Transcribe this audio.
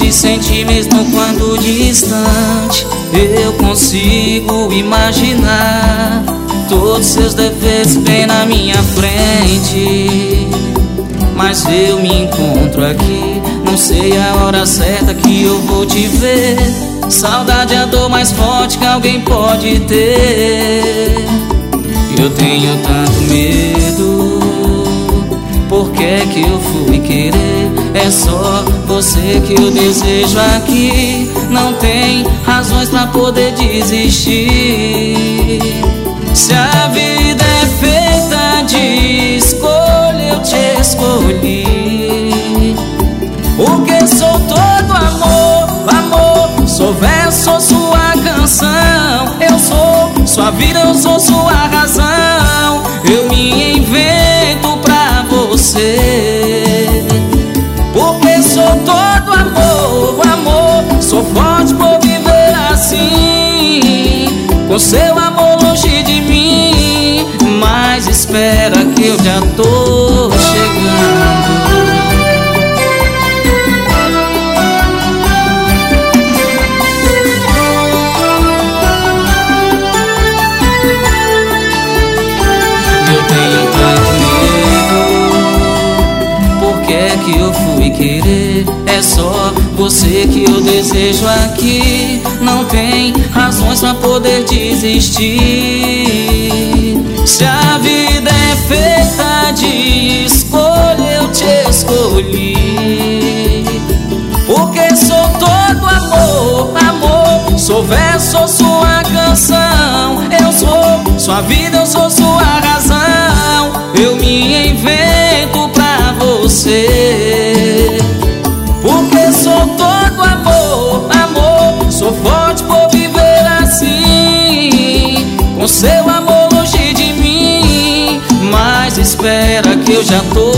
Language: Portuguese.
me sentir mesmo quando distante. Eu consigo imaginar todos seus defeitos bem na minha frente. Mas eu me encontro aqui, não sei a hora certa que eu vou te ver. Saudade é a dor mais forte que alguém pode ter. Eu tenho tanto medo, por que é que eu fui querer? É só você que eu desejo aqui. Não tem razões pra poder desistir. Se a vida é feita de escolha, eu te escolhi. Porque sou todo amor, amor. Sou verso, sou sua canção. Eu sou sua vida, eu sou sua razão. Eu me invento pra você. Porque sou todo amor, amor. Sou forte por viver assim, com seu amor longe de mim. Mas espera que eu já tô chegando. Eu tenho tanto medo, por que é que eu fui querer? É só você que eu desejo aqui. Não tem razões pra poder desistir. Se a vida é feita de escolha, eu te escolhi. Porque sou todo amor, amor. Sou verso, sou sua canção. Eu sou sua vida, eu sou sua razão. Eu me invento pra você. Porque sou todo amor, amor. Sou forte por viver assim, com seu amor longe de mim. Mas espera que eu já tô